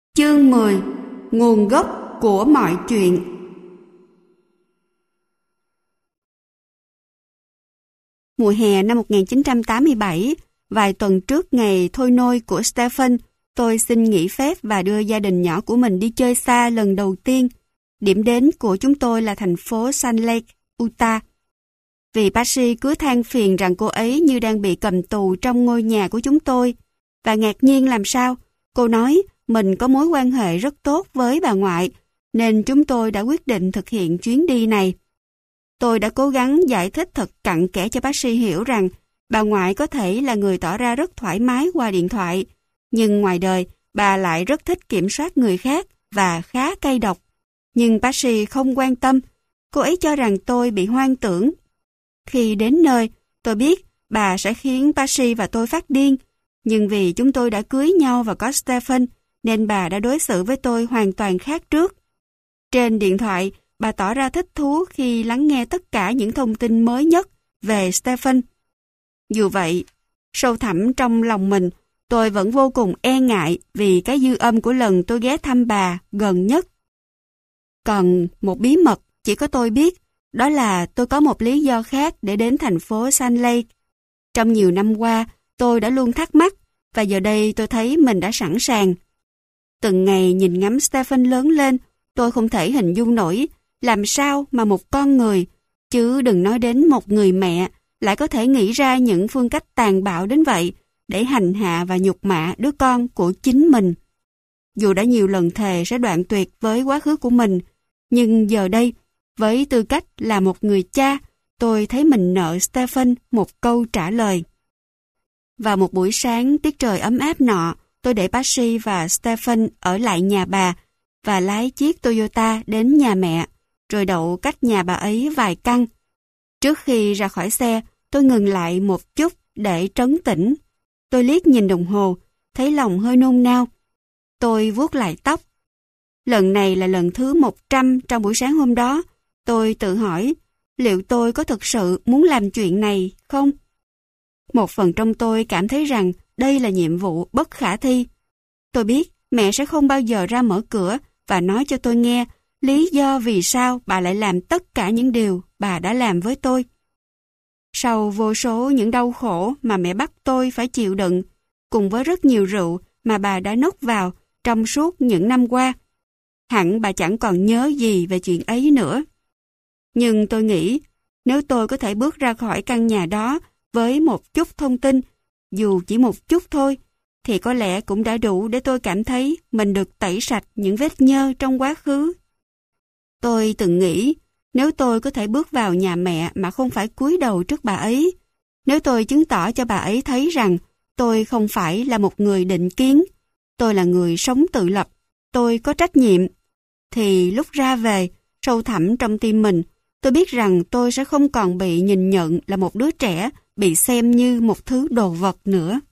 Chương 10. Nguồn gốc của mọi chuyện. Mùa hè năm 1987, vài tuần trước ngày thôi nôi của Stephen, tôi xin nghỉ phép và đưa gia đình nhỏ của mình đi chơi xa lần đầu tiên. Điểm đến của chúng tôi là thành phố Salt Lake, Utah. Vì Patsy cứ than phiền rằng cô ấy như đang bị cầm tù trong ngôi nhà của chúng tôi. Và ngạc nhiên làm sao, cô nói mình có mối quan hệ rất tốt với bà ngoại, nên chúng tôi đã quyết định thực hiện chuyến đi này. Tôi đã cố gắng giải thích thật cặn kẽ cho Patsy hiểu rằng bà ngoại có thể là người tỏ ra rất thoải mái qua điện thoại, nhưng ngoài đời bà lại rất thích kiểm soát người khác và khá cay độc. Nhưng Patsy không quan tâm, cô ấy cho rằng tôi bị hoang tưởng. Khi đến nơi, tôi biết bà sẽ khiến Patsy và tôi phát điên, nhưng vì chúng tôi đã cưới nhau và có Stephen, nên bà đã đối xử với tôi hoàn toàn khác trước. Trên điện thoại, bà tỏ ra thích thú khi lắng nghe tất cả những thông tin mới nhất về Stephen. Dù vậy, sâu thẳm trong lòng mình, tôi vẫn vô cùng e ngại vì cái dư âm của lần tôi ghé thăm bà gần nhất. Còn một bí mật chỉ có tôi biết, đó là tôi có một lý do khác để đến thành phố Salt Lake. Trong nhiều năm qua, tôi đã luôn thắc mắc, và giờ đây tôi thấy mình đã sẵn sàng. Từng ngày nhìn ngắm Stephen lớn lên, tôi không thể hình dung nổi làm sao mà một con người, chứ đừng nói đến một người mẹ, lại có thể nghĩ ra những phương cách tàn bạo đến vậy để hành hạ và nhục mạ đứa con của chính mình. Dù đã nhiều lần thề sẽ đoạn tuyệt với quá khứ của mình, nhưng giờ đây, với tư cách là một người cha, tôi thấy mình nợ Stephen một câu trả lời. Vào một buổi sáng tiết trời ấm áp nọ, tôi để Patsy và Stephen ở lại nhà bà và lái chiếc Toyota đến nhà mẹ, rồi đậu cách nhà bà ấy vài căn. Trước khi ra khỏi xe, tôi ngừng lại một chút để trấn tĩnh. Tôi liếc nhìn đồng hồ, thấy lòng hơi nôn nao. Tôi vuốt lại tóc. Lần này là lần thứ 100 trong buổi sáng hôm đó. Tôi tự hỏi, liệu tôi có thực sự muốn làm chuyện này không? Một phần trong tôi cảm thấy rằng đây là nhiệm vụ bất khả thi. Tôi biết mẹ sẽ không bao giờ ra mở cửa và nói cho tôi nghe lý do vì sao bà lại làm tất cả những điều bà đã làm với tôi. Sau vô số những đau khổ mà mẹ bắt tôi phải chịu đựng, cùng với rất nhiều rượu mà bà đã nốc vào trong suốt những năm qua, hẳn bà chẳng còn nhớ gì về chuyện ấy nữa. Nhưng tôi nghĩ, nếu tôi có thể bước ra khỏi căn nhà đó với một chút thông tin, dù chỉ một chút thôi, thì có lẽ cũng đã đủ để tôi cảm thấy mình được tẩy sạch những vết nhơ trong quá khứ. Tôi từng nghĩ, nếu tôi có thể bước vào nhà mẹ mà không phải cúi đầu trước bà ấy, nếu tôi chứng tỏ cho bà ấy thấy rằng tôi không phải là một người định kiến, tôi là người sống tự lập, tôi có trách nhiệm, thì lúc ra về, sâu thẳm trong tim mình, tôi biết rằng tôi sẽ không còn bị nhìn nhận là một đứa trẻ bị xem như một thứ đồ vật nữa.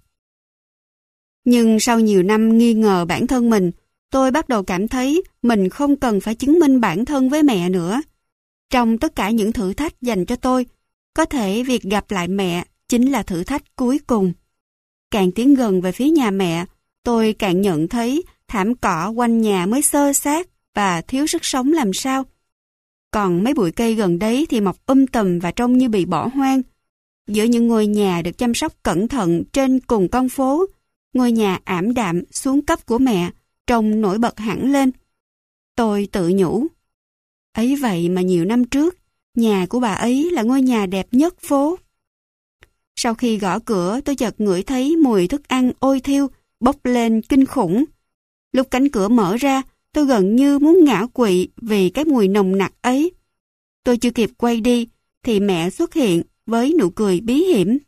Nhưng sau nhiều năm nghi ngờ bản thân mình, tôi bắt đầu cảm thấy mình không cần phải chứng minh bản thân với mẹ nữa. Trong tất cả những thử thách dành cho tôi, có thể việc gặp lại mẹ chính là thử thách cuối cùng. Càng tiến gần về phía nhà mẹ, tôi càng nhận thấy thảm cỏ quanh nhà mới xơ xác và thiếu sức sống làm sao. Còn mấy bụi cây gần đấy thì mọc tùm và trông như bị bỏ hoang. Giữa những ngôi nhà được chăm sóc cẩn thận trên cùng con phố, ngôi nhà ảm đạm xuống cấp của mẹ trông nổi bật hẳn lên. Tôi tự nhủ, ấy vậy mà nhiều năm trước, nhà của bà ấy là ngôi nhà đẹp nhất phố. Sau khi gõ cửa, tôi chợt ngửi thấy mùi thức ăn ôi thiêu bốc lên kinh khủng. Lúc cánh cửa mở ra, tôi gần như muốn ngã quỵ vì cái mùi nồng nặc ấy. Tôi chưa kịp quay đi, thì mẹ xuất hiện với nụ cười bí hiểm.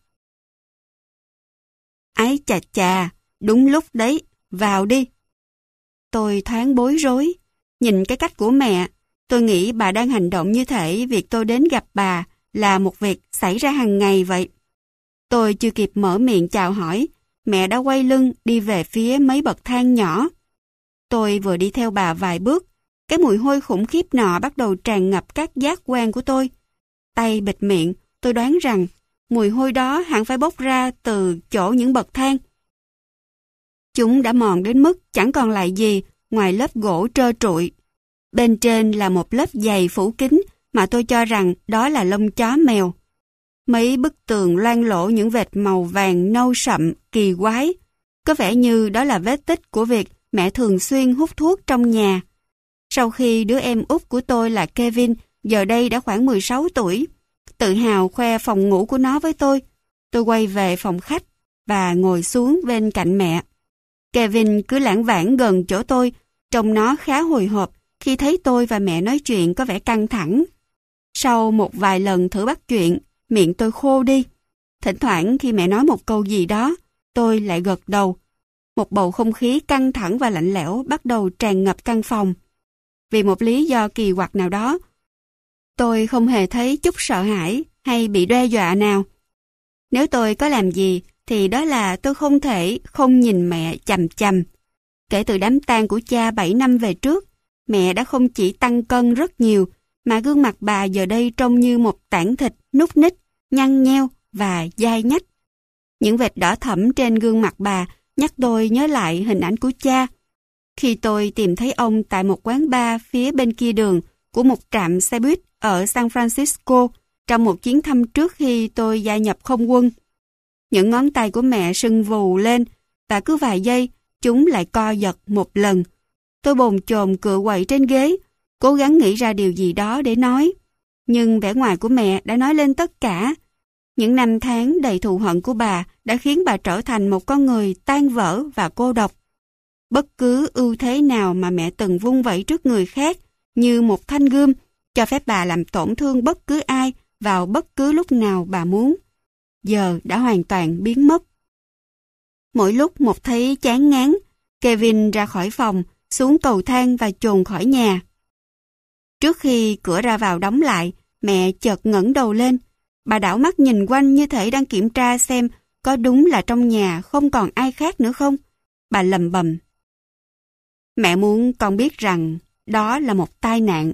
Ái chà chà, đúng lúc đấy, vào đi. Tôi thoáng bối rối. Nhìn cái cách của mẹ, tôi nghĩ bà đang hành động như thể việc tôi đến gặp bà là một việc xảy ra hàng ngày vậy. Tôi chưa kịp mở miệng chào hỏi, mẹ đã quay lưng đi về phía mấy bậc thang nhỏ. Tôi vừa đi theo bà vài bước, cái mùi hôi khủng khiếp nọ bắt đầu tràn ngập các giác quan của tôi. Tay bịt miệng, tôi đoán rằng mùi hôi đó hẳn phải bốc ra từ chỗ những bậc thang. Chúng đã mòn đến mức chẳng còn lại gì ngoài lớp gỗ trơ trụi. Bên trên là một lớp dày phủ kín mà tôi cho rằng đó là lông chó mèo. Mấy bức tường loang lổ những vệt màu vàng nâu sậm, kỳ quái. Có vẻ như đó là vết tích của việc mẹ thường xuyên hút thuốc trong nhà. Sau khi đứa em út của tôi là Kevin, giờ đây đã khoảng 16 tuổi, tự hào khoe phòng ngủ của nó với tôi quay về phòng khách và ngồi xuống bên cạnh mẹ. Kevin cứ lảng vảng gần chỗ tôi, trông nó khá hồi hộp khi thấy tôi và mẹ nói chuyện có vẻ căng thẳng. Sau một vài lần thử bắt chuyện, miệng tôi khô đi. Thỉnh thoảng khi mẹ nói một câu gì đó, tôi lại gật đầu. Một bầu không khí căng thẳng và lạnh lẽo bắt đầu tràn ngập căn phòng. Vì một lý do kỳ quặc nào đó, tôi không hề thấy chút sợ hãi hay bị đe dọa nào. Nếu tôi có làm gì, thì đó là tôi không thể không nhìn mẹ chằm chằm. Kể từ đám tang của cha 7 năm về trước, mẹ đã không chỉ tăng cân rất nhiều, mà gương mặt bà giờ đây trông như một tảng thịt núc ních, nhăn nheo và dai nhách. Những vệt đỏ thẫm trên gương mặt bà nhắc tôi nhớ lại hình ảnh của cha. Khi tôi tìm thấy ông tại một quán bar phía bên kia đường của một trạm xe buýt ở San Francisco trong một chuyến thăm trước khi tôi gia nhập không quân. Những ngón tay của mẹ sưng vù lên và cứ vài giây chúng lại co giật một lần. Tôi bồn chồn cựa quậy trên ghế, cố gắng nghĩ ra điều gì đó để nói. Nhưng vẻ ngoài của mẹ đã nói lên tất cả. Những năm tháng đầy thù hận của bà đã khiến bà trở thành một con người tan vỡ và cô độc. Bất cứ ưu thế nào mà mẹ từng vung vẩy trước người khác như một thanh gươm, cho phép bà làm tổn thương bất cứ ai vào bất cứ lúc nào bà muốn, giờ đã hoàn toàn biến mất. Mỗi lúc một thấy chán ngán, Kevin ra khỏi phòng, xuống cầu thang và chồn khỏi nhà. Trước khi cửa ra vào đóng lại, mẹ chợt ngẩng đầu lên. Bà đảo mắt nhìn quanh như thể đang kiểm tra xem có đúng là trong nhà không còn ai khác nữa không. Bà lầm bầm: "Mẹ muốn con biết rằng đó là một tai nạn."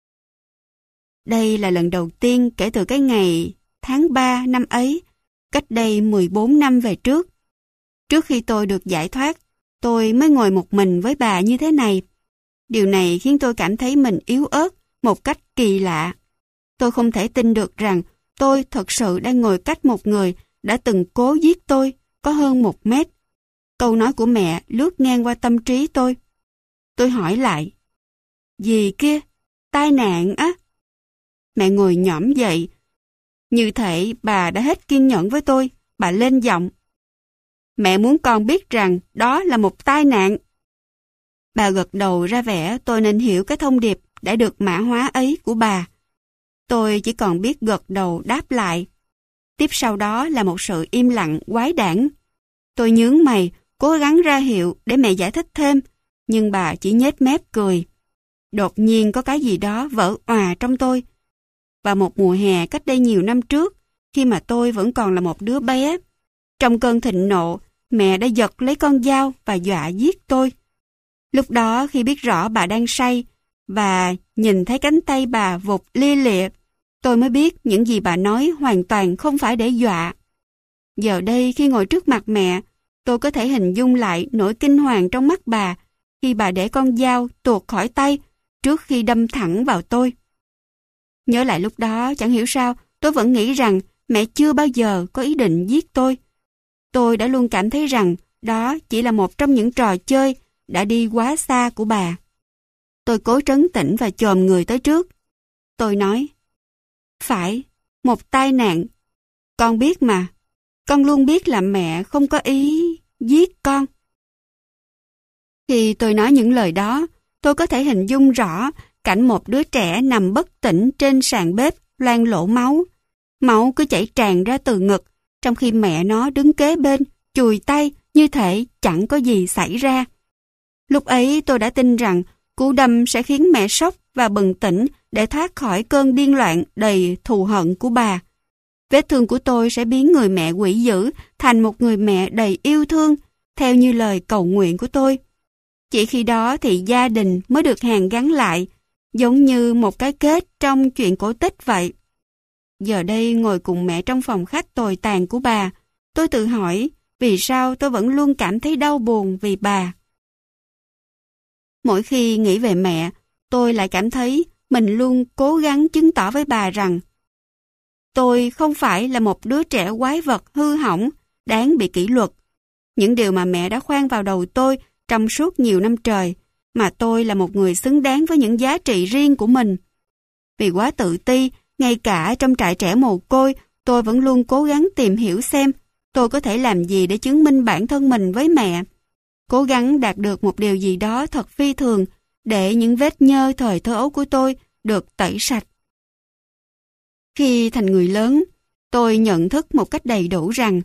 Đây là lần đầu tiên kể từ cái ngày tháng 3 năm ấy, cách đây 14 năm về trước. Trước khi tôi được giải thoát, tôi mới ngồi một mình với bà như thế này. Điều này khiến tôi cảm thấy mình yếu ớt một cách kỳ lạ. Tôi không thể tin được rằng tôi thật sự đang ngồi cách một người đã từng cố giết tôi có hơn 1 mét. Câu nói của mẹ lướt ngang qua tâm trí tôi. Tôi hỏi lại: "Gì kia? Tai nạn á?" Mẹ ngồi nhõm dậy. Như thể bà đã hết kiên nhẫn với tôi, bà lên giọng: "Mẹ muốn con biết rằng đó là một tai nạn." Bà gật đầu ra vẻ tôi nên hiểu cái thông điệp đã được mã hóa ấy của bà. Tôi chỉ còn biết gật đầu đáp lại. Tiếp sau đó là một sự im lặng quái đản. Tôi nhướng mày, cố gắng ra hiệu để mẹ giải thích thêm, nhưng bà chỉ nhếch mép cười. Đột nhiên có cái gì đó vỡ òa trong tôi. Vào một mùa hè cách đây nhiều năm trước, khi mà tôi vẫn còn là một đứa bé, trong cơn thịnh nộ, mẹ đã giật lấy con dao và dọa giết tôi. Lúc đó khi biết rõ bà đang say và nhìn thấy cánh tay bà vụt lia lịa, tôi mới biết những gì bà nói hoàn toàn không phải để dọa. Giờ đây khi ngồi trước mặt mẹ, tôi có thể hình dung lại nỗi kinh hoàng trong mắt bà khi bà để con dao tuột khỏi tay trước khi đâm thẳng vào tôi. Nhớ lại lúc đó, chẳng hiểu sao tôi vẫn nghĩ rằng mẹ chưa bao giờ có ý định giết tôi. Tôi đã luôn cảm thấy rằng đó chỉ là một trong những trò chơi đã đi quá xa của bà. Tôi cố trấn tĩnh và chồm người tới trước. Tôi nói: "Phải, một tai nạn. Con biết mà. Con luôn biết là mẹ không có ý giết con." Khi tôi nói những lời đó, tôi có thể hình dung rõ cảnh một đứa trẻ nằm bất tỉnh trên sàn bếp loang lổ máu. Máu cứ chảy tràn ra từ ngực, trong khi mẹ nó đứng kế bên, chùi tay như thể chẳng có gì xảy ra. Lúc ấy tôi đã tin rằng cú đâm sẽ khiến mẹ sốc và bừng tỉnh để thoát khỏi cơn điên loạn đầy thù hận của bà. Vết thương của tôi sẽ biến người mẹ quỷ dữ thành một người mẹ đầy yêu thương, theo như lời cầu nguyện của tôi. Chỉ khi đó thì gia đình mới được hàn gắn lại, giống như một cái kết trong chuyện cổ tích vậy. Giờ đây ngồi cùng mẹ trong phòng khách tồi tàn của bà, tôi tự hỏi vì sao tôi vẫn luôn cảm thấy đau buồn vì bà. Mỗi khi nghĩ về mẹ, tôi lại cảm thấy mình luôn cố gắng chứng tỏ với bà rằng tôi không phải là một đứa trẻ quái vật hư hỏng, đáng bị kỷ luật. Những điều mà mẹ đã khoan vào đầu tôi trong suốt nhiều năm trời, mà tôi là một người xứng đáng với những giá trị riêng của mình. Vì quá tự ti, ngay cả trong trại trẻ mồ côi, tôi vẫn luôn cố gắng tìm hiểu xem tôi có thể làm gì để chứng minh bản thân mình với mẹ. Cố gắng đạt được một điều gì đó thật phi thường để những vết nhơ thời thơ ấu của tôi được tẩy sạch. Khi thành người lớn, tôi nhận thức một cách đầy đủ rằng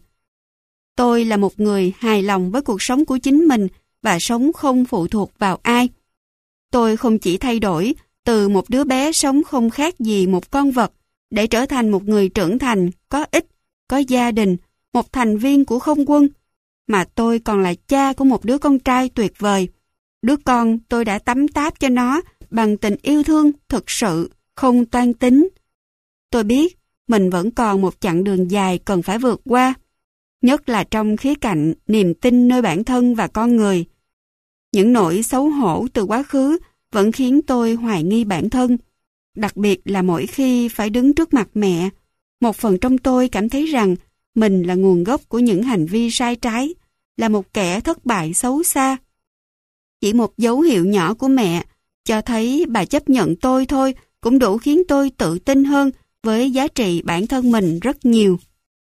tôi là một người hài lòng với cuộc sống của chính mình và sống không phụ thuộc vào ai. Tôi không chỉ thay đổi từ một đứa bé sống không khác gì một con vật để trở thành một người trưởng thành, có ích, có gia đình, một thành viên của không quân, mà tôi còn là cha của một đứa con trai tuyệt vời. Đứa con tôi đã tắm táp cho nó bằng tình yêu thương thực sự, không toan tính. Tôi biết mình vẫn còn một chặng đường dài cần phải vượt qua, nhất là trong khía cạnh niềm tin nơi bản thân và con người. Những nỗi xấu hổ từ quá khứ vẫn khiến tôi hoài nghi bản thân, đặc biệt là mỗi khi phải đứng trước mặt mẹ. Một phần trong tôi cảm thấy rằng mình là nguồn gốc của những hành vi sai trái, là một kẻ thất bại xấu xa. Chỉ một dấu hiệu nhỏ của mẹ cho thấy bà chấp nhận tôi thôi cũng đủ khiến tôi tự tin hơn với giá trị bản thân mình rất nhiều.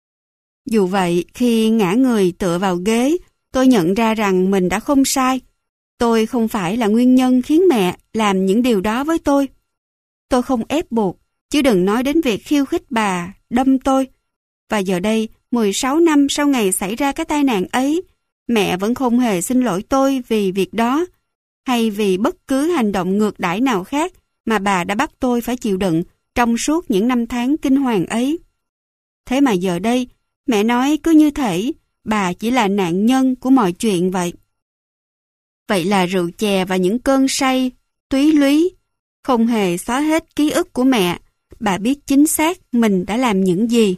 Dù vậy, khi ngã người tựa vào ghế, tôi nhận ra rằng mình đã không sai. Tôi không phải là nguyên nhân khiến mẹ làm những điều đó với tôi. Tôi không ép buộc, chứ đừng nói đến việc khiêu khích bà, đâm tôi. Và giờ đây, 16 năm sau ngày xảy ra cái tai nạn ấy, mẹ vẫn không hề xin lỗi tôi vì việc đó, hay vì bất cứ hành động ngược đãi nào khác mà bà đã bắt tôi phải chịu đựng trong suốt những năm tháng kinh hoàng ấy. Thế mà giờ đây, mẹ nói cứ như thể bà chỉ là nạn nhân của mọi chuyện vậy. Vậy là rượu chè và những cơn say, túy lúy, không hề xóa hết ký ức của mẹ. Bà biết chính xác mình đã làm những gì.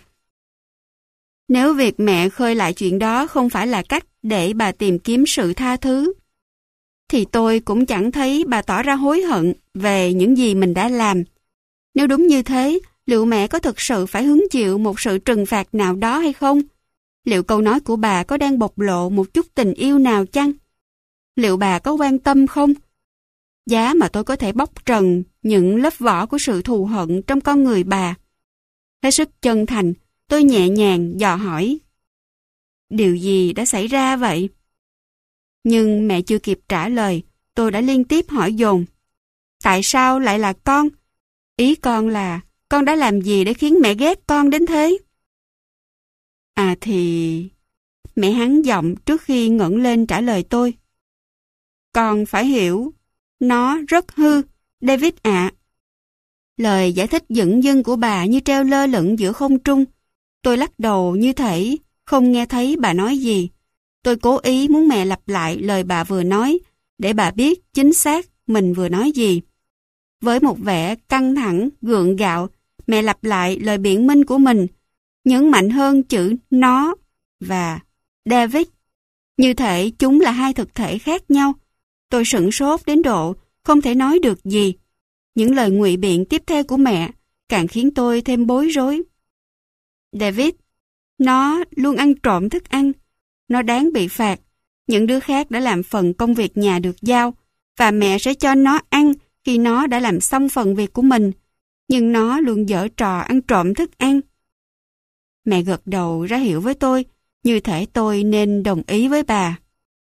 Nếu việc mẹ khơi lại chuyện đó không phải là cách để bà tìm kiếm sự tha thứ, thì tôi cũng chẳng thấy bà tỏ ra hối hận về những gì mình đã làm. Nếu đúng như thế, liệu mẹ có thực sự phải hứng chịu một sự trừng phạt nào đó hay không? Liệu câu nói của bà có đang bộc lộ một chút tình yêu nào chăng? Liệu bà có quan tâm không? Giá mà tôi có thể bóc trần những lớp vỏ của sự thù hận trong con người bà. Hết sức chân thành, tôi nhẹ nhàng dò hỏi. Điều gì đã xảy ra vậy? Nhưng mẹ chưa kịp trả lời, tôi đã liên tiếp hỏi dồn. Tại sao lại là con? Ý con là con đã làm gì để khiến mẹ ghét con đến thế? À thì... Mẹ hắn giọng trước khi ngẩng lên trả lời tôi. Con phải hiểu, nó rất hư, David ạ. Lời giải thích dửng dưng của bà như treo lơ lửng giữa không trung. Tôi lắc đầu như thể không nghe thấy bà nói gì. Tôi cố ý muốn mẹ lặp lại lời bà vừa nói, để bà biết chính xác mình vừa nói gì. Với một vẻ căng thẳng, gượng gạo, mẹ lặp lại lời biện minh của mình, nhấn mạnh hơn chữ nó và David. Như thể chúng là hai thực thể khác nhau. Tôi sửng sốt đến độ không thể nói được gì. Những lời ngụy biện tiếp theo của mẹ càng khiến tôi thêm bối rối. David, nó luôn ăn trộm thức ăn. Nó đáng bị phạt. Những đứa khác đã làm phần công việc nhà được giao, và mẹ sẽ cho nó ăn khi nó đã làm xong phần việc của mình. Nhưng nó luôn giở trò ăn trộm thức ăn. Mẹ gật đầu ra hiệu với tôi, như thể tôi nên đồng ý với bà.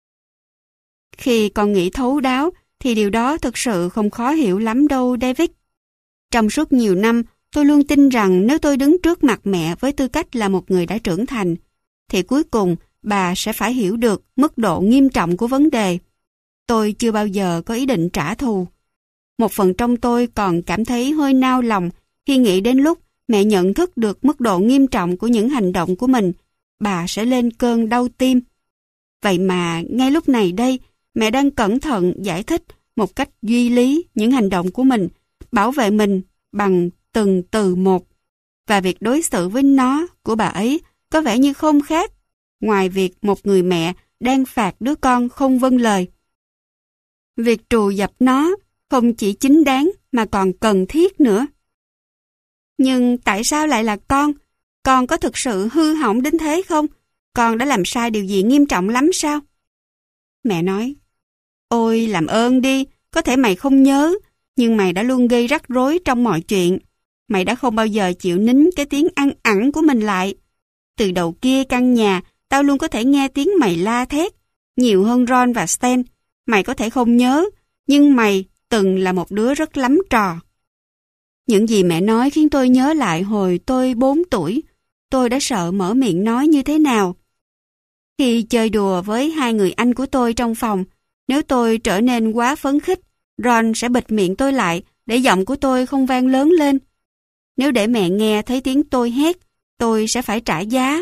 Khi con nghĩ thấu đáo, thì điều đó thực sự không khó hiểu lắm đâu, David. Trong suốt nhiều năm, tôi luôn tin rằng nếu tôi đứng trước mặt mẹ với tư cách là một người đã trưởng thành, thì cuối cùng bà sẽ phải hiểu được mức độ nghiêm trọng của vấn đề. Tôi chưa bao giờ có ý định trả thù. Một phần trong tôi còn cảm thấy hơi nao lòng khi nghĩ đến lúc mẹ nhận thức được mức độ nghiêm trọng của những hành động của mình, bà sẽ lên cơn đau tim. Vậy mà ngay lúc này đây, mẹ đang cẩn thận giải thích một cách duy lý những hành động của mình, bảo vệ mình bằng từng từ một. Và việc đối xử với nó của bà ấy có vẻ như không khác, ngoài việc một người mẹ đang phạt đứa con không vâng lời. Việc trù dập nó không chỉ chính đáng mà còn cần thiết nữa. Nhưng tại sao lại là con? Con có thực sự hư hỏng đến thế không? Con đã làm sai điều gì nghiêm trọng lắm sao? Mẹ nói, ôi làm ơn đi, có thể mày không nhớ, nhưng mày đã luôn gây rắc rối trong mọi chuyện. Mày đã không bao giờ chịu nín cái tiếng ăn ẳng của mình lại. Từ đầu kia căn nhà, tao luôn có thể nghe tiếng mày la thét, nhiều hơn Ron và Stan. Mày có thể không nhớ, nhưng mày từng là một đứa rất lắm trò. Những gì mẹ nói khiến tôi nhớ lại hồi tôi 4 tuổi. Tôi đã sợ mở miệng nói như thế nào. Khi chơi đùa với hai người anh của tôi trong phòng, nếu tôi trở nên quá phấn khích, Ron sẽ bịt miệng tôi lại để giọng của tôi không vang lớn lên. Nếu để mẹ nghe thấy tiếng tôi hét, tôi sẽ phải trả giá.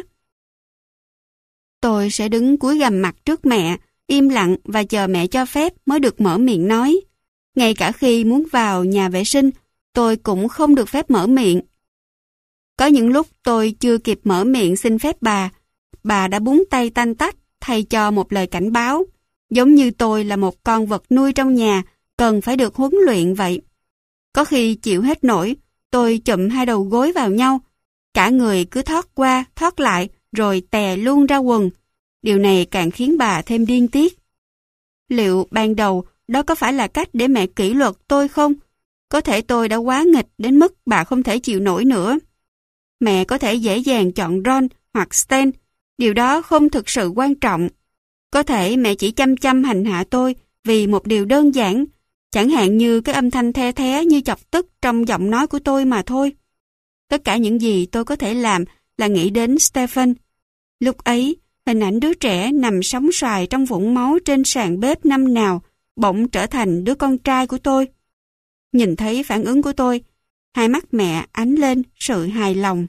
Tôi sẽ đứng cúi gằm mặt trước mẹ, im lặng và chờ mẹ cho phép mới được mở miệng nói. Ngay cả khi muốn vào nhà vệ sinh, tôi cũng không được phép mở miệng. Có những lúc tôi chưa kịp mở miệng xin phép bà đã búng tay tanh tách thay cho một lời cảnh báo, giống như tôi là một con vật nuôi trong nhà, cần phải được huấn luyện vậy. Có khi chịu hết nổi, tôi chụm hai đầu gối vào nhau, cả người cứ thoát qua, thoát lại, rồi tè luôn ra quần. Điều này càng khiến bà thêm điên tiết. Liệu ban đầu đó có phải là cách để mẹ kỷ luật tôi không? Có thể tôi đã quá nghịch đến mức bà không thể chịu nổi nữa. Mẹ có thể dễ dàng chọn Ron hoặc Stan. Điều đó không thực sự quan trọng. Có thể mẹ chỉ chăm chăm hành hạ tôi vì một điều đơn giản, chẳng hạn như cái âm thanh the thé như chọc tức trong giọng nói của tôi mà thôi. Tất cả những gì tôi có thể làm là nghĩ đến Stephen. Lúc ấy, hình ảnh đứa trẻ nằm sóng xoài trong vũng máu trên sàn bếp năm nào bỗng trở thành đứa con trai của tôi. Nhìn thấy phản ứng của tôi, hai mắt mẹ ánh lên sự hài lòng.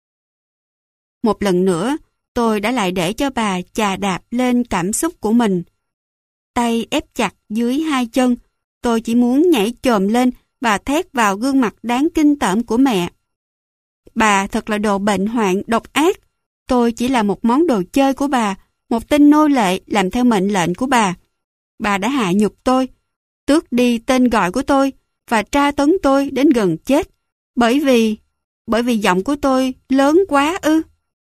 Một lần nữa, tôi đã lại để cho bà chà đạp lên cảm xúc của mình. Tay ép chặt dưới hai chân, tôi chỉ muốn nhảy chồm lên và thét vào gương mặt đáng kinh tởm của mẹ. Bà thật là đồ bệnh hoạn độc ác. Tôi chỉ là một món đồ chơi của bà, một tên nô lệ làm theo mệnh lệnh của bà. Bà đã hạ nhục tôi, tước đi tên gọi của tôi và tra tấn tôi đến gần chết. Bởi vì giọng của tôi lớn quá ư.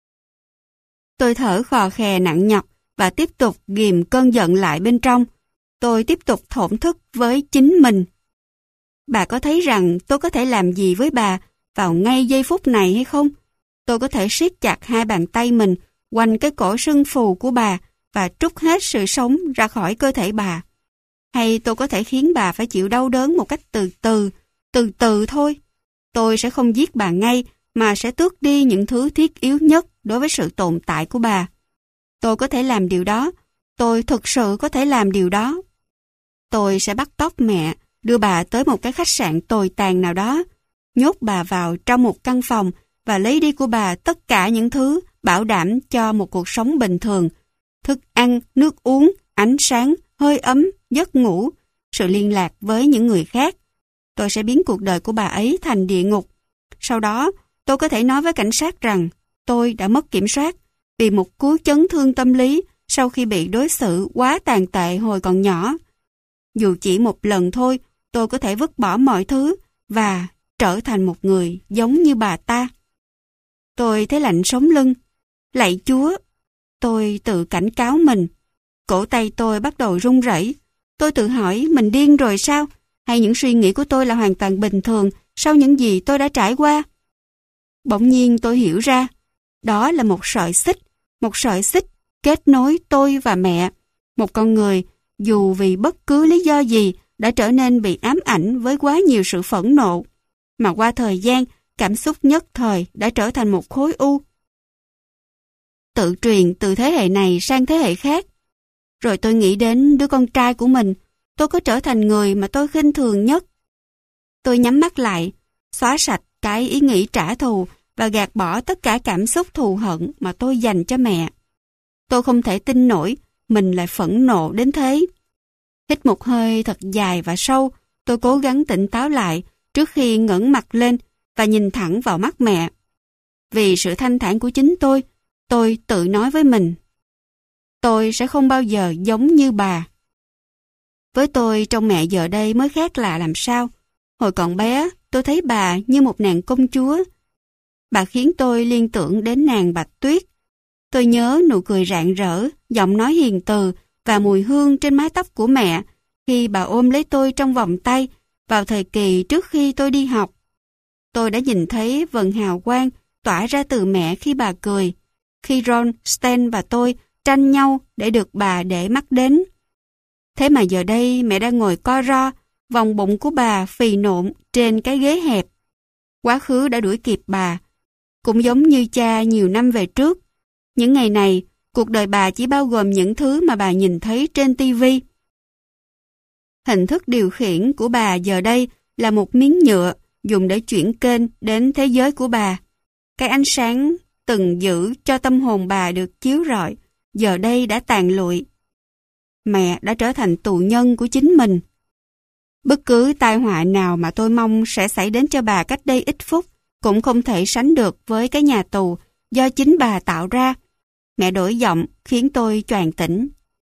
Tôi thở khò khè nặng nhọc và tiếp tục ghìm cơn giận lại bên trong. Tôi tiếp tục thổn thức với chính mình. Bà có thấy rằng tôi có thể làm gì với bà vào ngay giây phút này hay không? Tôi có thể siết chặt hai bàn tay mình quanh cái cổ sưng phù của bà và trút hết sự sống ra khỏi cơ thể bà. Hay tôi có thể khiến bà phải chịu đau đớn một cách từ từ thôi. Tôi sẽ không giết bà ngay, mà sẽ tước đi những thứ thiết yếu nhất đối với sự tồn tại của bà. Tôi có thể làm điều đó. Tôi thực sự có thể làm điều đó. Tôi sẽ bắt cóc mẹ, đưa bà tới một cái khách sạn tồi tàn nào đó, nhốt bà vào trong một căn phòng và lấy đi của bà tất cả những thứ bảo đảm cho một cuộc sống bình thường. Thức ăn, nước uống, ánh sáng, hơi ấm, giấc ngủ, sự liên lạc với những người khác. Tôi sẽ biến cuộc đời của bà ấy thành địa ngục. Sau đó, tôi có thể nói với cảnh sát rằng tôi đã mất kiểm soát vì một cú chấn thương tâm lý sau khi bị đối xử quá tàn tệ hồi còn nhỏ. Dù chỉ một lần thôi, tôi có thể vứt bỏ mọi thứ và trở thành một người giống như bà ta. Tôi thấy lạnh sống lưng. Lạy Chúa! Tôi tự cảnh cáo mình. Cổ tay tôi bắt đầu run rẩy. Tôi tự hỏi mình điên rồi sao? Hay những suy nghĩ của tôi là hoàn toàn bình thường sau những gì tôi đã trải qua? Bỗng nhiên tôi hiểu ra. Đó là một sợi xích kết nối tôi và mẹ. Một con người, dù vì bất cứ lý do gì, đã trở nên bị ám ảnh với quá nhiều sự phẫn nộ. Mà qua thời gian, cảm xúc nhất thời đã trở thành một khối u. Tự truyền từ thế hệ này sang thế hệ khác. Rồi tôi nghĩ đến đứa con trai của mình. Tôi có trở thành người mà tôi khinh thường nhất. Tôi nhắm mắt lại, xóa sạch cái ý nghĩ trả thù và gạt bỏ tất cả cảm xúc thù hận mà tôi dành cho mẹ. Tôi không thể tin nổi mình lại phẫn nộ đến thế. Hít một hơi thật dài và sâu, tôi cố gắng tỉnh táo lại trước khi ngẩng mặt lên và nhìn thẳng vào mắt mẹ. Vì sự thanh thản của chính tôi tự nói với mình, tôi sẽ không bao giờ giống như bà. Với tôi, trông mẹ giờ đây mới khác lạ làm sao. Hồi còn bé, tôi thấy bà như một nàng công chúa. Bà khiến tôi liên tưởng đến nàng Bạch Tuyết. Tôi nhớ nụ cười rạng rỡ, giọng nói hiền từ và mùi hương trên mái tóc của mẹ khi bà ôm lấy tôi trong vòng tay vào thời kỳ trước khi tôi đi học. Tôi đã nhìn thấy vầng hào quang tỏa ra từ mẹ khi bà cười, khi Ron, Stan và tôi tranh nhau để được bà để mắt đến. Thế mà giờ đây mẹ đang ngồi co ro, vòng bụng của bà phì nộn trên cái ghế hẹp. Quá khứ đã đuổi kịp bà. Cũng giống như cha nhiều năm về trước. Những ngày này, cuộc đời bà chỉ bao gồm những thứ mà bà nhìn thấy trên tivi. Hình thức điều khiển của bà giờ đây là một miếng nhựa dùng để chuyển kênh đến thế giới của bà. Cái ánh sáng từng giữ cho tâm hồn bà được chiếu rọi, giờ đây đã tàn lụi. Mẹ đã trở thành tù nhân của chính mình. Bất cứ tai họa nào mà tôi mong sẽ xảy đến cho bà cách đây ít phút cũng không thể sánh được với cái nhà tù do chính bà tạo ra. Mẹ đổi giọng khiến tôi choàng tỉnh.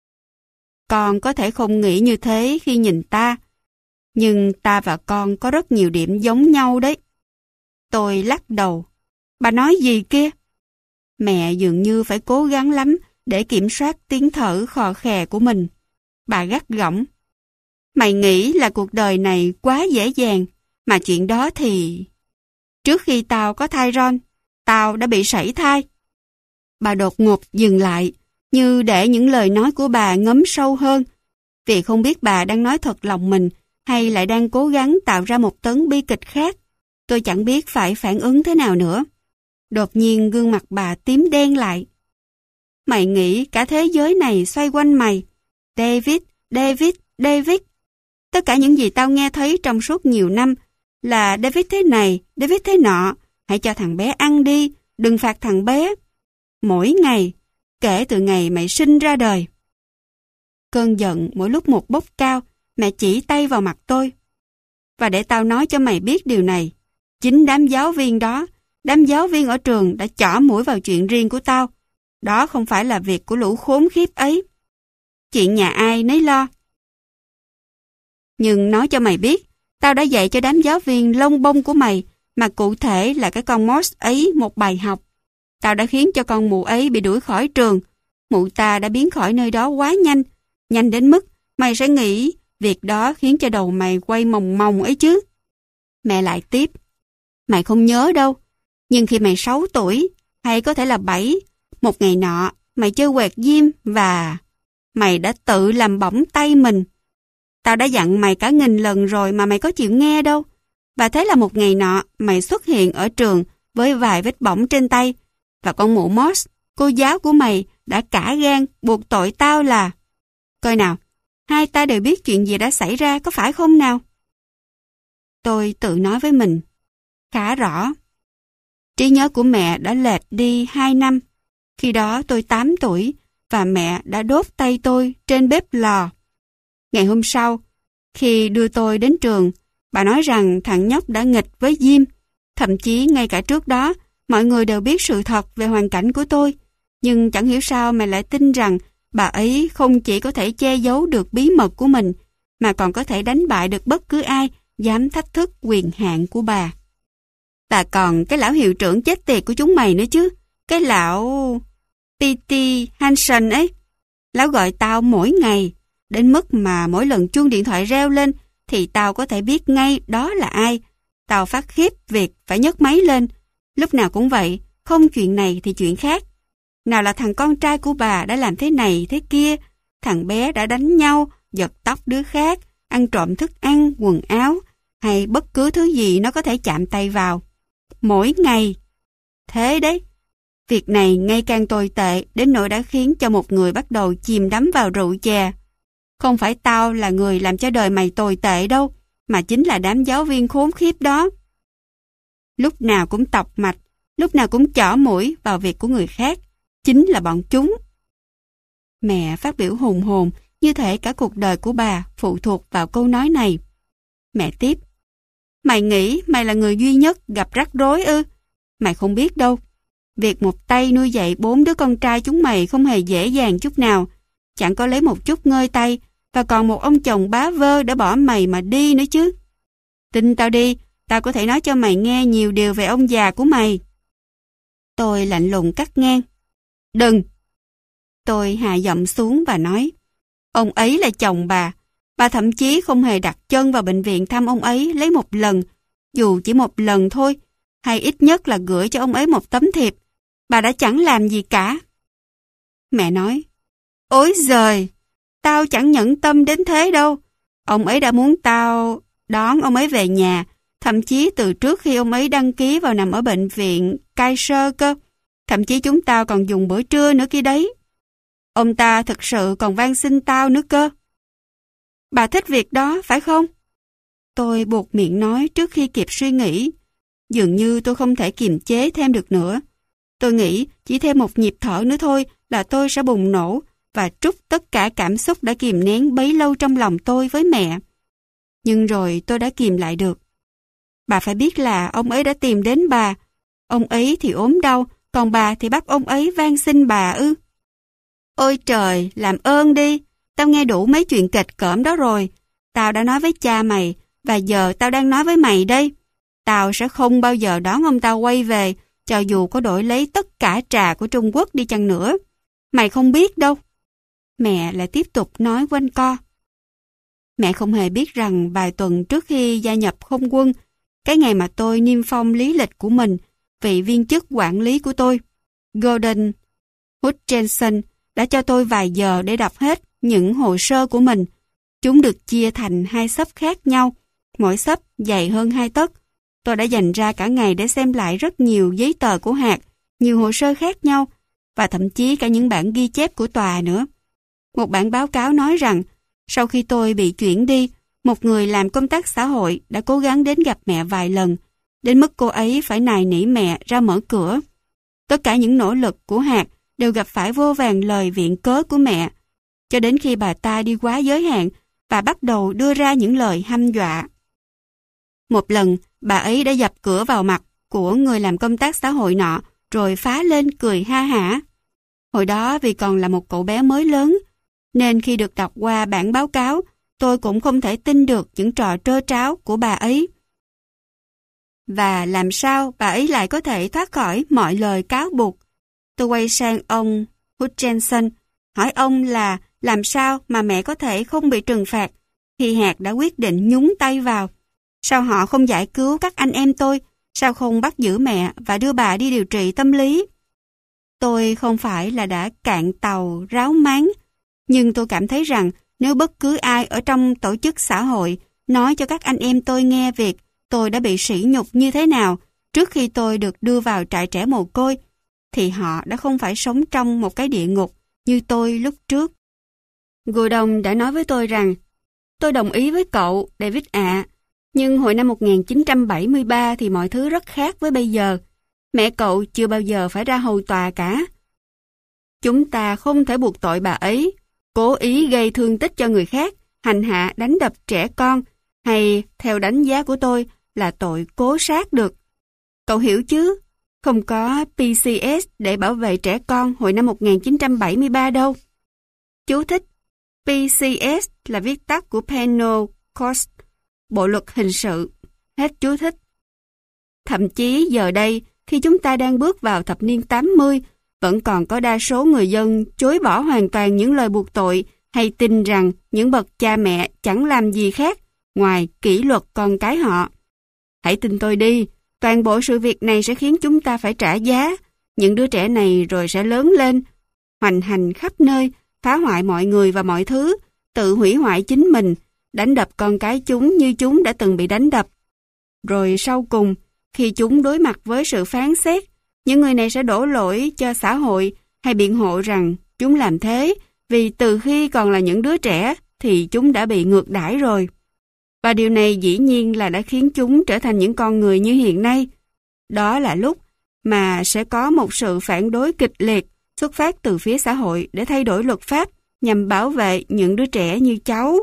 Con có thể không nghĩ như thế khi nhìn ta, nhưng ta và con có rất nhiều điểm giống nhau đấy. Tôi lắc đầu. Bà nói gì kia? Mẹ dường như phải cố gắng lắm để kiểm soát tiếng thở khò khè của mình. Bà gắt gỏng. Mày nghĩ là cuộc đời này quá dễ dàng, mà chuyện đó thì... Trước khi tao có thai Ron, tao đã bị sảy thai. Bà đột ngột dừng lại, như để những lời nói của bà ngấm sâu hơn. Vì không biết bà đang nói thật lòng mình hay lại đang cố gắng tạo ra một tấn bi kịch khác. Tôi chẳng biết phải phản ứng thế nào nữa. Đột nhiên gương mặt bà tím đen lại. Mày nghĩ cả thế giới này xoay quanh mày. David, David, David. Tất cả những gì tao nghe thấy trong suốt nhiều năm là David thế này, David thế nọ. Hãy cho thằng bé ăn đi, đừng phạt thằng bé. Mỗi ngày, kể từ ngày mày sinh ra đời. Cơn giận mỗi lúc một bốc cao, mẹ chỉ tay vào mặt tôi. Và để tao nói cho mày biết điều này, chính đám giáo viên đó, đám giáo viên ở trường đã chỏ mũi vào chuyện riêng của tao. Đó không phải là việc của lũ khốn khiếp ấy. Chuyện nhà ai nấy lo. Nhưng nói cho mày biết, tao đã dạy cho đám giáo viên lông bông của mày, mà cụ thể là cái con Moss ấy một bài học. Tao đã khiến cho con mụ ấy bị đuổi khỏi trường. Mụ ta đã biến khỏi nơi đó quá nhanh, nhanh đến mức mày sẽ nghĩ việc đó khiến cho đầu mày quay mòng mòng ấy chứ. Mẹ lại tiếp. Mày không nhớ đâu, nhưng khi mày 6 tuổi, hay có thể là 7, một ngày nọ, mày chơi quẹt diêm và mày đã tự làm bỏng tay mình. Tao đã dặn mày cả nghìn lần rồi mà mày có chịu nghe đâu. Và thế là một ngày nọ, mày xuất hiện ở trường với vài vết bỏng trên tay. Và con mụ Moss, cô giáo của mày, đã cả gan buộc tội tao là... Coi nào, hai ta đều biết chuyện gì đã xảy ra, có phải không nào? Tôi tự nói với mình. Khá rõ. Trí nhớ của mẹ đã lệch đi 2 năm. Khi đó tôi 8 tuổi và mẹ đã đốt tay tôi trên bếp lò. Ngày hôm sau, khi đưa tôi đến trường, bà nói rằng thằng nhóc đã nghịch với Jim. Thậm chí ngay cả trước đó, mọi người đều biết sự thật về hoàn cảnh của tôi. Nhưng chẳng hiểu sao mẹ lại tin rằng bà ấy không chỉ có thể che giấu được bí mật của mình, mà còn có thể đánh bại được bất cứ ai dám thách thức quyền hạn của bà. Và còn cái lão hiệu trưởng chết tiệt của chúng mày nữa chứ. Cái lão... P.T. Hanson ấy. Lão gọi tao mỗi ngày, đến mức mà mỗi lần chuông điện thoại reo lên thì tao có thể biết ngay đó là ai. Tao phát khiếp việc phải nhấc máy lên. Lúc nào cũng vậy, không chuyện này thì chuyện khác. Nào là thằng con trai của bà đã làm thế này thế kia, thằng bé đã đánh nhau, giật tóc đứa khác, ăn trộm thức ăn, quần áo, hay bất cứ thứ gì nó có thể chạm tay vào. Mỗi ngày. Thế đấy, việc này ngày càng tồi tệ đến nỗi đã khiến cho một người bắt đầu chìm đắm vào rượu chè. Không phải tao là người làm cho đời mày tồi tệ đâu, mà chính là đám giáo viên khốn khiếp đó. Lúc nào cũng tọc mạch, lúc nào cũng chỏ mũi vào việc của người khác, chính là bọn chúng. Mẹ phát biểu hùng hồn, như thể cả cuộc đời của bà phụ thuộc vào câu nói này. Mẹ tiếp. Mày nghĩ mày là người duy nhất gặp rắc rối ư? Mày không biết đâu. Việc một tay nuôi dạy 4 đứa con trai chúng mày không hề dễ dàng chút nào. Chẳng có lấy một chút ngơi tay và còn một ông chồng bá vơ đã bỏ mày mà đi nữa chứ. Tin tao đi, tao có thể nói cho mày nghe nhiều điều về ông già của mày. Tôi lạnh lùng cắt ngang. Đừng! Tôi hạ giọng xuống và nói, ông ấy là chồng bà. Bà thậm chí không hề đặt chân vào bệnh viện thăm ông ấy lấy một lần, dù chỉ một lần thôi, hay ít nhất là gửi cho ông ấy một tấm thiệp. Bà đã chẳng làm gì cả. Mẹ nói, ối giời, tao chẳng nhẫn tâm đến thế đâu. Ông ấy đã muốn tao đón ông ấy về nhà, thậm chí từ trước khi ông ấy đăng ký vào nằm ở bệnh viện Kaiser cơ. Thậm chí chúng tao còn dùng bữa trưa nữa kia đấy. Ông ta thực sự còn van xin tao nữa cơ. Bà thích việc đó, phải không? Tôi buột miệng nói trước khi kịp suy nghĩ. Dường như tôi không thể kiềm chế thêm được nữa. Tôi nghĩ chỉ thêm một nhịp thở nữa thôi là tôi sẽ bùng nổ và trút tất cả cảm xúc đã kìm nén bấy lâu trong lòng tôi với mẹ. Nhưng rồi tôi đã kìm lại được. Bà phải biết là ông ấy đã tìm đến bà. Ông ấy thì ốm đau, còn bà thì bắt ông ấy van xin bà ư. Ôi trời, làm ơn đi. Tao nghe đủ mấy chuyện kịch cỡm đó rồi. Tao đã nói với cha mày, và giờ tao đang nói với mày đây. Tao sẽ không bao giờ đón ông ta quay về, cho dù có đổi lấy tất cả trà của Trung Quốc đi chăng nữa. Mày không biết đâu. Mẹ lại tiếp tục nói quanh co. Mẹ không hề biết rằng vài tuần trước khi gia nhập không quân, cái ngày mà tôi niêm phong lý lịch của mình, vị viên chức quản lý của tôi, Gordon Hutchinson, đã cho tôi vài giờ để đọc hết những hồ sơ của mình. Chúng được chia thành 2 xấp khác nhau, mỗi xấp dày hơn 2 tấc. Tôi đã dành ra cả ngày để xem lại rất nhiều giấy tờ của hạt, nhiều hồ sơ khác nhau, và thậm chí cả những bản ghi chép của tòa nữa. Một bản báo cáo nói rằng, sau khi tôi bị chuyển đi, một người làm công tác xã hội đã cố gắng đến gặp mẹ vài lần, đến mức cô ấy phải nài nỉ mẹ ra mở cửa. Tất cả những nỗ lực của hạt đều gặp phải vô vàn lời viện cớ của mẹ, cho đến khi bà ta đi quá giới hạn và bắt đầu đưa ra những lời hăm dọa. Một lần, bà ấy đã dập cửa vào mặt của người làm công tác xã hội nọ, rồi phá lên cười ha hả. Hồi đó vì còn là một cậu bé mới lớn, nên khi được đọc qua bản báo cáo, tôi cũng không thể tin được những trò trơ tráo của bà ấy. Và làm sao bà ấy lại có thể thoát khỏi mọi lời cáo buộc? Tôi quay sang ông Hutchinson, hỏi ông là làm sao mà mẹ có thể không bị trừng phạt khi hạt đã quyết định nhúng tay vào. Sao họ không giải cứu các anh em tôi? Sao không bắt giữ mẹ và đưa bà đi điều trị tâm lý? Tôi không phải là đã cạn tàu ráo máng, nhưng tôi cảm thấy rằng nếu bất cứ ai ở trong tổ chức xã hội nói cho các anh em tôi nghe việc tôi đã bị sỉ nhục như thế nào trước khi tôi được đưa vào trại trẻ mồ côi, thì họ đã không phải sống trong một cái địa ngục như tôi lúc trước. Gordon đã nói với tôi rằng, tôi đồng ý với cậu, David ạ, nhưng hồi năm 1973 thì mọi thứ rất khác với bây giờ. Mẹ cậu chưa bao giờ phải ra hầu tòa cả. Chúng ta không thể buộc tội bà ấy, cố ý gây thương tích cho người khác, hành hạ đánh đập trẻ con, hay theo đánh giá của tôi là tội cố sát được. Cậu hiểu chứ? Không có PCS để bảo vệ trẻ con hồi năm 1973 đâu. Chú thích: PCS là viết tắt của Penal Code, Bộ luật hình sự. Hết chú thích. Thậm chí giờ đây, khi chúng ta đang bước vào thập niên 80, vẫn còn có đa số người dân chối bỏ hoàn toàn những lời buộc tội hay tin rằng những bậc cha mẹ chẳng làm gì khác ngoài kỷ luật con cái họ. Hãy tin tôi đi, toàn bộ sự việc này sẽ khiến chúng ta phải trả giá. Những đứa trẻ này rồi sẽ lớn lên, hoành hành khắp nơi, phá hoại mọi người và mọi thứ, tự hủy hoại chính mình, đánh đập con cái chúng như chúng đã từng bị đánh đập. Rồi sau cùng, khi chúng đối mặt với sự phán xét, những người này sẽ đổ lỗi cho xã hội hay biện hộ rằng chúng làm thế vì từ khi còn là những đứa trẻ thì chúng đã bị ngược đãi rồi. Và điều này dĩ nhiên là đã khiến chúng trở thành những con người như hiện nay. Đó là lúc mà sẽ có một sự phản đối kịch liệt xuất phát từ phía xã hội để thay đổi luật pháp nhằm bảo vệ những đứa trẻ như cháu.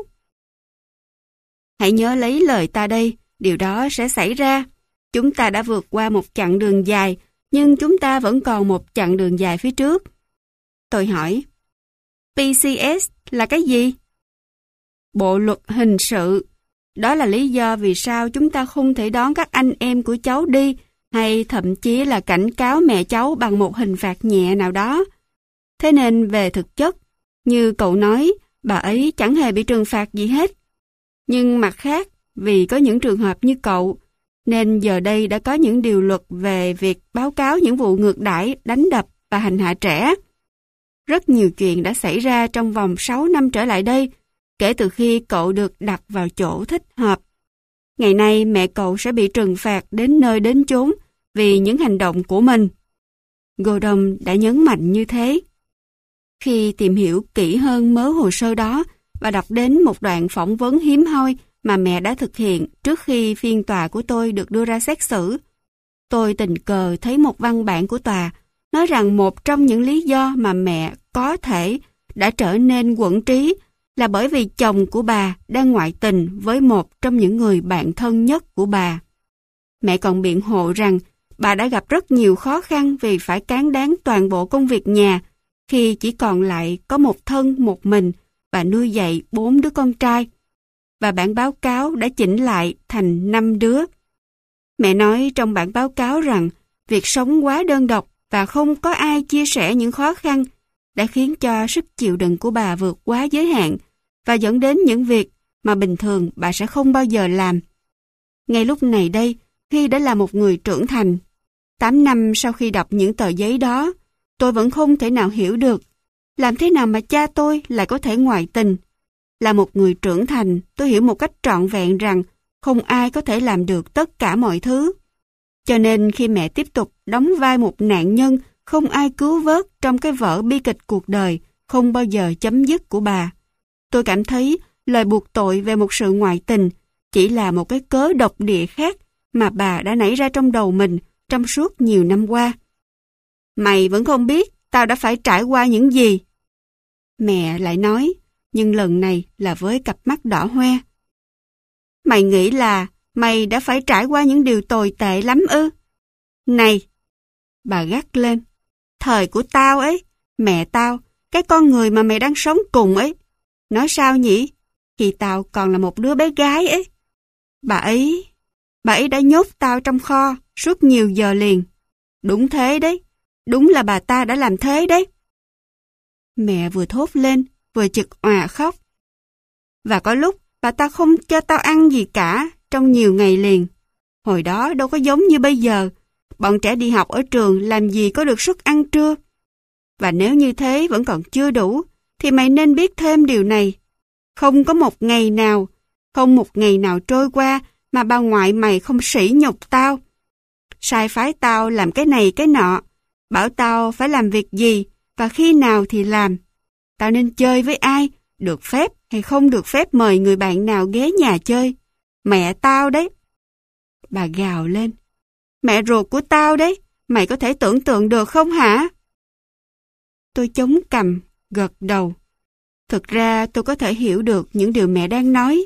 Hãy nhớ lấy lời ta đây, điều đó sẽ xảy ra. Chúng ta đã vượt qua một chặng đường dài, nhưng chúng ta vẫn còn một chặng đường dài phía trước. Tôi hỏi, PCS là cái gì? bộ luật hình sự. Đó là lý do vì sao chúng ta không thể đón các anh em của cháu đi, hay thậm chí là cảnh cáo mẹ cháu bằng một hình phạt nhẹ nào đó. Thế nên về thực chất, như cậu nói, bà ấy chẳng hề bị trừng phạt gì hết. Nhưng mặt khác, vì có những trường hợp như cậu, nên giờ đây đã có những điều luật về việc báo cáo những vụ ngược đãi, đánh đập và hành hạ trẻ. Rất nhiều chuyện đã xảy ra trong vòng 6 năm trở lại đây, kể từ khi cậu được đặt vào chỗ thích hợp. Ngày nay mẹ cậu sẽ bị trừng phạt đến nơi đến chốn vì những hành động của mình. Gordon đã nhấn mạnh như thế. Khi tìm hiểu kỹ hơn mớ hồ sơ đó và đọc đến một đoạn phỏng vấn hiếm hoi mà mẹ đã thực hiện trước khi phiên tòa của tôi được đưa ra xét xử, tôi tình cờ thấy một văn bản của tòa nói rằng một trong những lý do mà mẹ có thể đã trở nên quẫn trí là bởi vì chồng của bà đang ngoại tình với một trong những người bạn thân nhất của bà. Mẹ còn biện hộ rằng bà đã gặp rất nhiều khó khăn vì phải cán đáng toàn bộ công việc nhà khi chỉ còn lại có một thân một mình và nuôi dạy 4 đứa con trai. Và bản báo cáo đã chỉnh lại thành 5 đứa. Mẹ nói trong bản báo cáo rằng việc sống quá đơn độc và không có ai chia sẻ những khó khăn đã khiến cho sức chịu đựng của bà vượt quá giới hạn và dẫn đến những việc mà bình thường bà sẽ không bao giờ làm. Ngay lúc này đây, khi đã là một người trưởng thành, 8 năm sau khi đọc những tờ giấy đó, tôi vẫn không thể nào hiểu được làm thế nào mà cha tôi lại có thể ngoại tình. Là một người trưởng thành, tôi hiểu một cách trọn vẹn rằng không ai có thể làm được tất cả mọi thứ. Cho nên khi mẹ tiếp tục đóng vai một nạn nhân không ai cứu vớt trong cái vở bi kịch cuộc đời không bao giờ chấm dứt của bà, tôi cảm thấy lời buộc tội về một sự ngoại tình chỉ là một cái cớ độc địa khác mà bà đã nảy ra trong đầu mình trong suốt nhiều năm qua. Mày vẫn không biết tao đã phải trải qua những gì. Mẹ lại nói, nhưng lần này là với cặp mắt đỏ hoe. Mày nghĩ là mày đã phải trải qua những điều tồi tệ lắm ư? Này! Bà gắt lên. Thời của tao ấy, mẹ tao, cái con người mà mày đang sống cùng ấy. Nói sao nhỉ? Khi tao còn là một đứa bé gái ấy. Bà ấy đã nhốt tao trong kho suốt nhiều giờ liền. Đúng thế đấy. Đúng là bà ta đã làm thế đấy. Mẹ vừa thốt lên, vừa chực òa khóc. Và có lúc bà ta không cho tao ăn gì cả trong nhiều ngày liền. Hồi đó đâu có giống như bây giờ. Bọn trẻ đi học ở trường làm gì có được suất ăn trưa. Và nếu như thế vẫn còn chưa đủ, thì mày nên biết thêm điều này. Không có một ngày nào trôi qua mà bà ngoại mày không sỉ nhục tao. Sai phái tao làm cái này cái nọ, bảo tao phải làm việc gì và khi nào thì làm. Tao nên chơi với ai, được phép hay không được phép mời người bạn nào ghé nhà chơi. Mẹ tao đấy. Bà gào lên. Mẹ ruột của tao đấy, mày có thể tưởng tượng được không hả? Tôi chống cằm, gật đầu. Thực ra tôi có thể hiểu được những điều mẹ đang nói.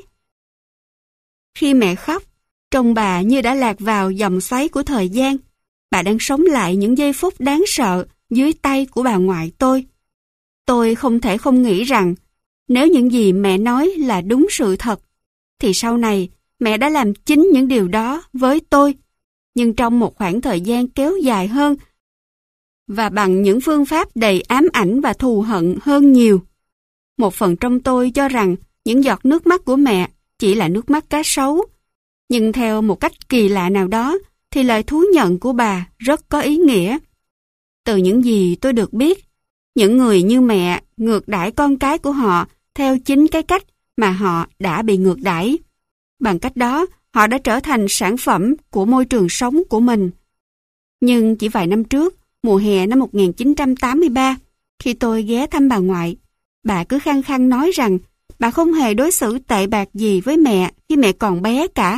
Khi mẹ khóc, trông bà như đã lạc vào dòng xoáy của thời gian. Bà đang sống lại những giây phút đáng sợ dưới tay của bà ngoại tôi. Tôi không thể không nghĩ rằng nếu những gì mẹ nói là đúng sự thật, thì sau này mẹ đã làm chính những điều đó với tôi, nhưng trong một khoảng thời gian kéo dài hơn và bằng những phương pháp đầy ám ảnh và thù hận hơn nhiều. Một phần trong tôi cho rằng những giọt nước mắt của mẹ chỉ là nước mắt cá sấu, nhưng theo một cách kỳ lạ nào đó thì lời thú nhận của bà rất có ý nghĩa. Từ những gì tôi được biết, những người như mẹ ngược đãi con cái của họ theo chính cái cách mà họ đã bị ngược đãi. Bằng cách đó, họ đã trở thành sản phẩm của môi trường sống của mình. Nhưng chỉ vài năm trước, mùa hè năm 1983, khi tôi ghé thăm bà ngoại, bà cứ khăng khăng nói rằng bà không hề đối xử tệ bạc gì với mẹ khi mẹ còn bé cả.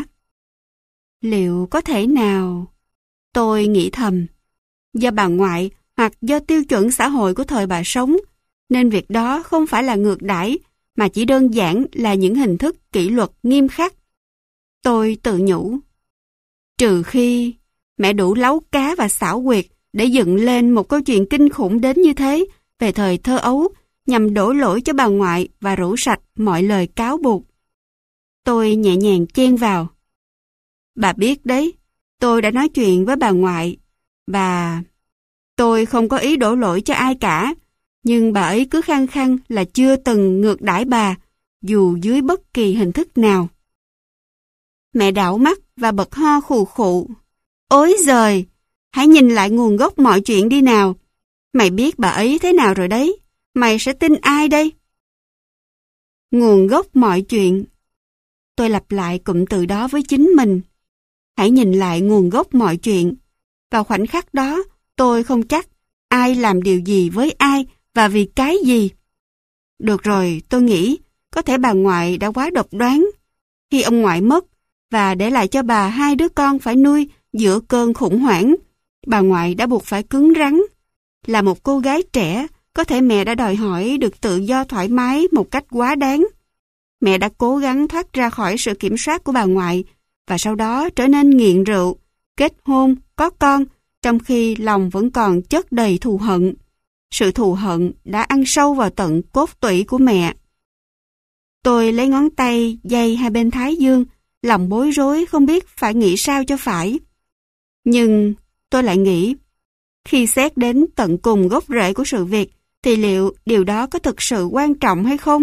Liệu có thể nào? Tôi nghĩ thầm. Do bà ngoại hoặc do tiêu chuẩn xã hội của thời bà sống, nên việc đó không phải là ngược đãi, mà chỉ đơn giản là những hình thức kỷ luật nghiêm khắc. Tôi tự nhủ. Trừ khi mẹ đủ láu cá và xảo quyệt để dựng lên một câu chuyện kinh khủng đến như thế về thời thơ ấu nhằm đổ lỗi cho bà ngoại và rũ sạch mọi lời cáo buộc. Tôi nhẹ nhàng chen vào. Bà biết đấy, tôi đã nói chuyện với bà ngoại, và tôi không có ý đổ lỗi cho ai cả, nhưng bà ấy cứ khăng khăng là chưa từng ngược đãi bà, dù dưới bất kỳ hình thức nào. Mẹ đảo mắt và bật ho khù khụ. Ối giời, hãy nhìn lại nguồn gốc mọi chuyện đi nào. Mày biết bà ấy thế nào rồi đấy, mày sẽ tin ai đây? Nguồn gốc mọi chuyện. Tôi lặp lại cụm từ đó với chính mình. Hãy nhìn lại nguồn gốc mọi chuyện. Vào khoảnh khắc đó, tôi không chắc ai làm điều gì với ai và vì cái gì. Được rồi, tôi nghĩ có thể bà ngoại đã quá độc đoán. Khi ông ngoại mất và để lại cho bà 2 đứa con phải nuôi giữa cơn khủng hoảng, bà ngoại đã buộc phải cứng rắn. Là một cô gái trẻ, có thể mẹ đã đòi hỏi được tự do thoải mái một cách quá đáng. Mẹ đã cố gắng thoát ra khỏi sự kiểm soát của bà ngoại và sau đó trở nên nghiện rượu, kết hôn, có con, trong khi lòng vẫn còn chất đầy thù hận. Sự thù hận đã ăn sâu vào tận cốt tủy của mẹ. Tôi lấy ngón tay dây hai bên thái dương, lòng bối rối không biết phải nghĩ sao cho phải. Nhưng tôi lại nghĩ, khi xét đến tận cùng gốc rễ của sự việc, thì liệu điều đó có thực sự quan trọng hay không?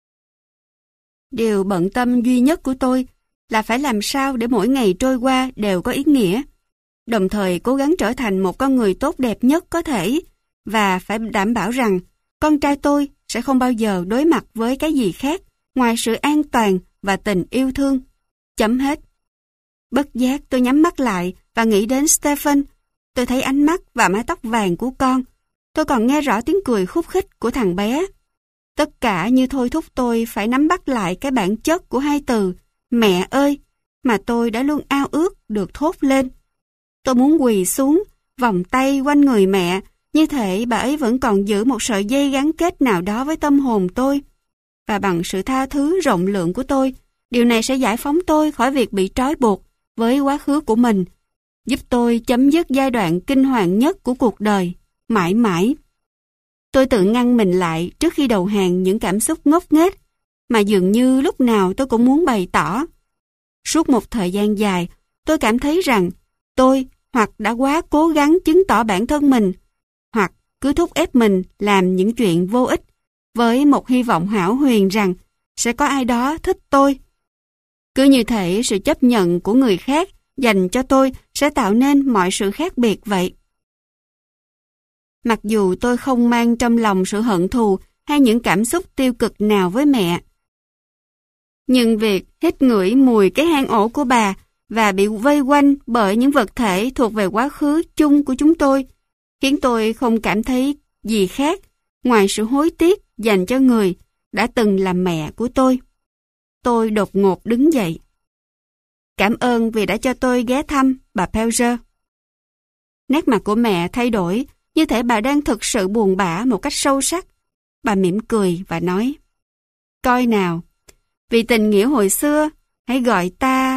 Điều bận tâm duy nhất của tôi là phải làm sao để mỗi ngày trôi qua đều có ý nghĩa, đồng thời cố gắng trở thành một con người tốt đẹp nhất có thể, và phải đảm bảo rằng con trai tôi sẽ không bao giờ đối mặt với cái gì khác ngoài sự an toàn và tình yêu thương. Chấm hết. Bất giác tôi nhắm mắt lại và nghĩ đến Stephen. Tôi thấy ánh mắt và mái tóc vàng của con. Tôi còn nghe rõ tiếng cười khúc khích của thằng bé. Tất cả như thôi thúc tôi phải nắm bắt lại cái bản chất của hai từ mẹ ơi mà tôi đã luôn ao ước được thốt lên. Tôi muốn quỳ xuống, vòng tay quanh người mẹ, như thể bà ấy vẫn còn giữ một sợi dây gắn kết nào đó với tâm hồn tôi. Và bằng sự tha thứ rộng lượng của tôi, điều này sẽ giải phóng tôi khỏi việc bị trói buộc với quá khứ của mình, giúp tôi chấm dứt giai đoạn kinh hoàng nhất của cuộc đời, mãi mãi. Tôi tự ngăn mình lại trước khi đầu hàng những cảm xúc ngốc nghếch mà dường như lúc nào tôi cũng muốn bày tỏ. Suốt một thời gian dài, tôi cảm thấy rằng tôi hoặc đã quá cố gắng chứng tỏ bản thân mình, hoặc cứ thúc ép mình làm những chuyện vô ích, với một hy vọng hão huyền rằng sẽ có ai đó thích tôi. Cứ như thể sự chấp nhận của người khác dành cho tôi sẽ tạo nên mọi sự khác biệt vậy. Mặc dù tôi không mang trong lòng sự hận thù hay những cảm xúc tiêu cực nào với mẹ, nhưng việc hít ngửi mùi cái hang ổ của bà và bị vây quanh bởi những vật thể thuộc về quá khứ chung của chúng tôi khiến tôi không cảm thấy gì khác ngoài sự hối tiếc dành cho người đã từng là mẹ của tôi. Tôi đột ngột đứng dậy. Cảm ơn vì đã cho tôi ghé thăm, bà Pelger. Nét mặt của mẹ thay đổi, như thể bà đang thực sự buồn bã một cách sâu sắc. Bà mỉm cười và nói, coi nào, vì tình nghĩa hồi xưa, hãy gọi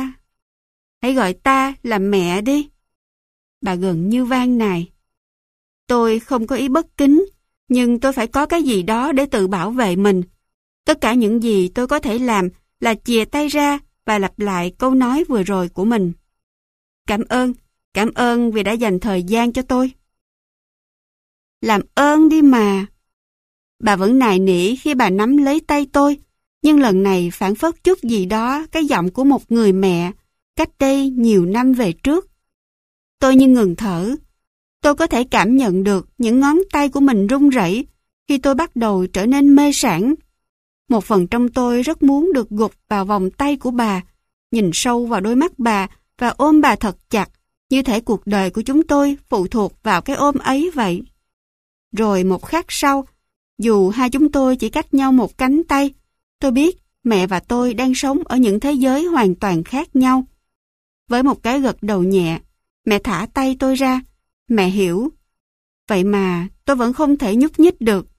ta là mẹ đi. Bà gần như van nài. Tôi không có ý bất kính, nhưng tôi phải có cái gì đó để tự bảo vệ mình. Tất cả những gì tôi có thể làm là chìa tay ra và lặp lại câu nói vừa rồi của mình. Cảm ơn vì đã dành thời gian cho tôi. Làm ơn đi mà. Bà vẫn nài nỉ khi bà nắm lấy tay tôi, nhưng lần này phảng phất chút gì đó cái giọng của một người mẹ cách đây nhiều năm về trước. Tôi như ngừng thở. Tôi có thể cảm nhận được những ngón tay của mình run rẩy khi tôi bắt đầu trở nên mê sảng. Một phần trong tôi rất muốn được gục vào vòng tay của bà, nhìn sâu vào đôi mắt bà và ôm bà thật chặt, như thể cuộc đời của chúng tôi phụ thuộc vào cái ôm ấy vậy. Rồi một khắc sau, dù hai chúng tôi chỉ cách nhau một cánh tay, tôi biết mẹ và tôi đang sống ở những thế giới hoàn toàn khác nhau. Với một cái gật đầu nhẹ, mẹ thả tay tôi ra. Mẹ hiểu. Vậy mà tôi vẫn không thể nhúc nhích được.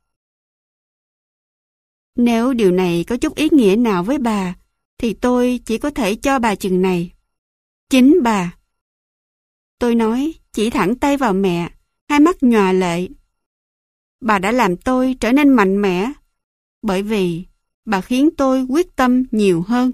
Nếu điều này có chút ý nghĩa nào với bà, thì tôi chỉ có thể cho bà chừng này. Chính bà. Tôi nói, chỉ thẳng tay vào mẹ, hai mắt nhòa lệ. Bà đã làm tôi trở nên mạnh mẽ bởi vì bà khiến tôi quyết tâm nhiều hơn.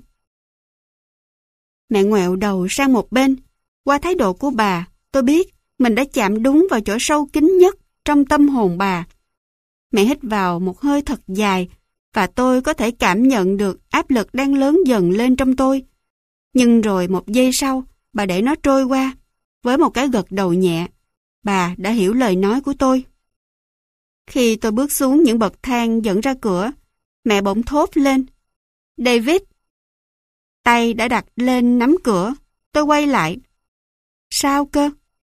Mẹ ngoẹo đầu sang một bên. Qua thái độ của bà, tôi biết mình đã chạm đúng vào chỗ sâu kín nhất trong tâm hồn bà. Mẹ hít vào một hơi thật dài và tôi có thể cảm nhận được áp lực đang lớn dần lên trong tôi. Nhưng rồi một giây sau, bà để nó trôi qua. Với một cái gật đầu nhẹ, bà đã hiểu lời nói của tôi. Khi tôi bước xuống những bậc thang dẫn ra cửa, mẹ bỗng thốt lên. David! Tay đã đặt lên nắm cửa, tôi quay lại. Sao cơ?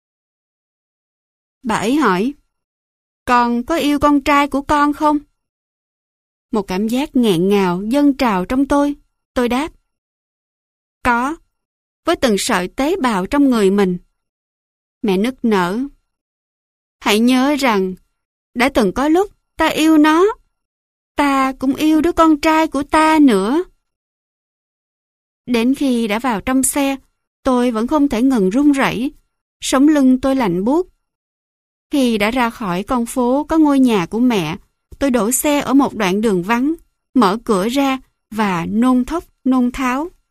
Bà ấy hỏi. Con có yêu con trai của con không? Một cảm giác nghẹn ngào dâng trào trong tôi đáp. Có, với từng sợi tế bào trong người mình. Mẹ nức nở. Hãy nhớ rằng, đã từng có lúc ta yêu nó, ta cũng yêu đứa con trai của ta nữa. Đến khi đã vào trong xe, tôi vẫn không thể ngừng run rẩy, sống lưng tôi lạnh buốt. Khi đã ra khỏi con phố có ngôi nhà của mẹ, tôi đổ xe ở một đoạn đường vắng, mở cửa ra và nôn thốc nôn tháo.